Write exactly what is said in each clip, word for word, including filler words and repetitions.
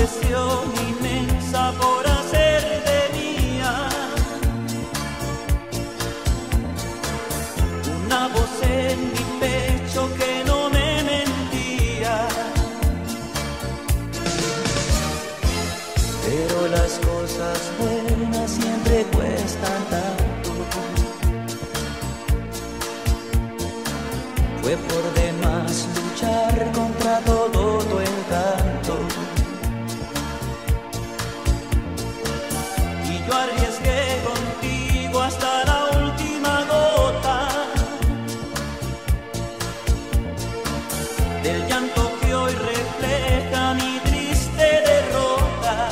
presión inmensa por hacerte mía. Una voz en mi pecho que no me mentía. Pero las cosas buenas siempre cuestan tanto. Fue por demás luchar contra todo tu encanto. Y yo arriesgué contigo hasta la última gota del llanto que hoy refleja mi triste derrota.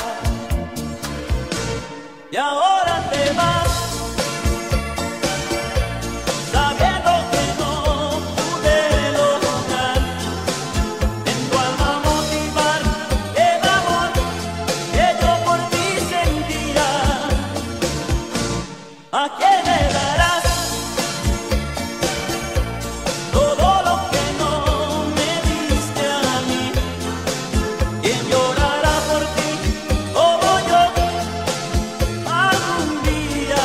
Y ahora te vas, sabiendo que no pude lograr en tu alma motivar el amor que yo por ti sentía. ¿A quién le darás todo lo que no me diste a mí? ¿Quién llorará por ti como yo algún día?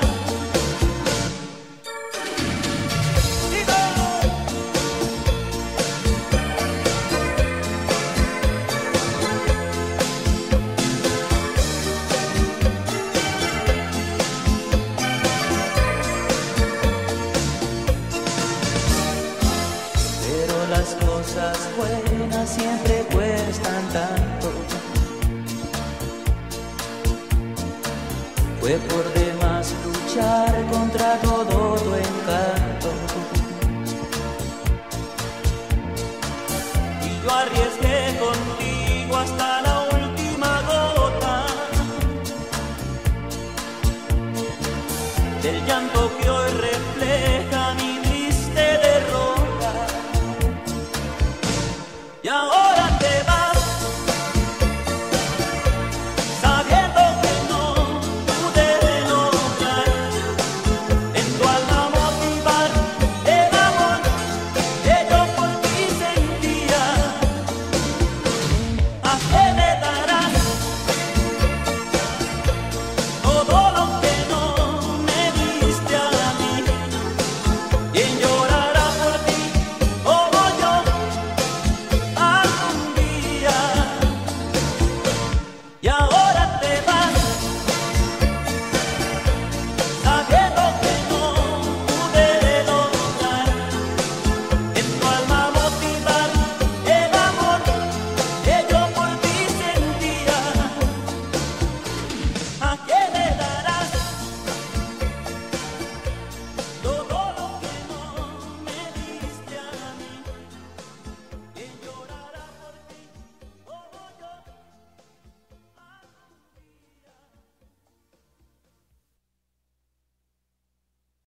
Pero las cosas buenas siempre cuestan tanto. Fue por demás luchar contra todo tu encanto. Y yo arriesgué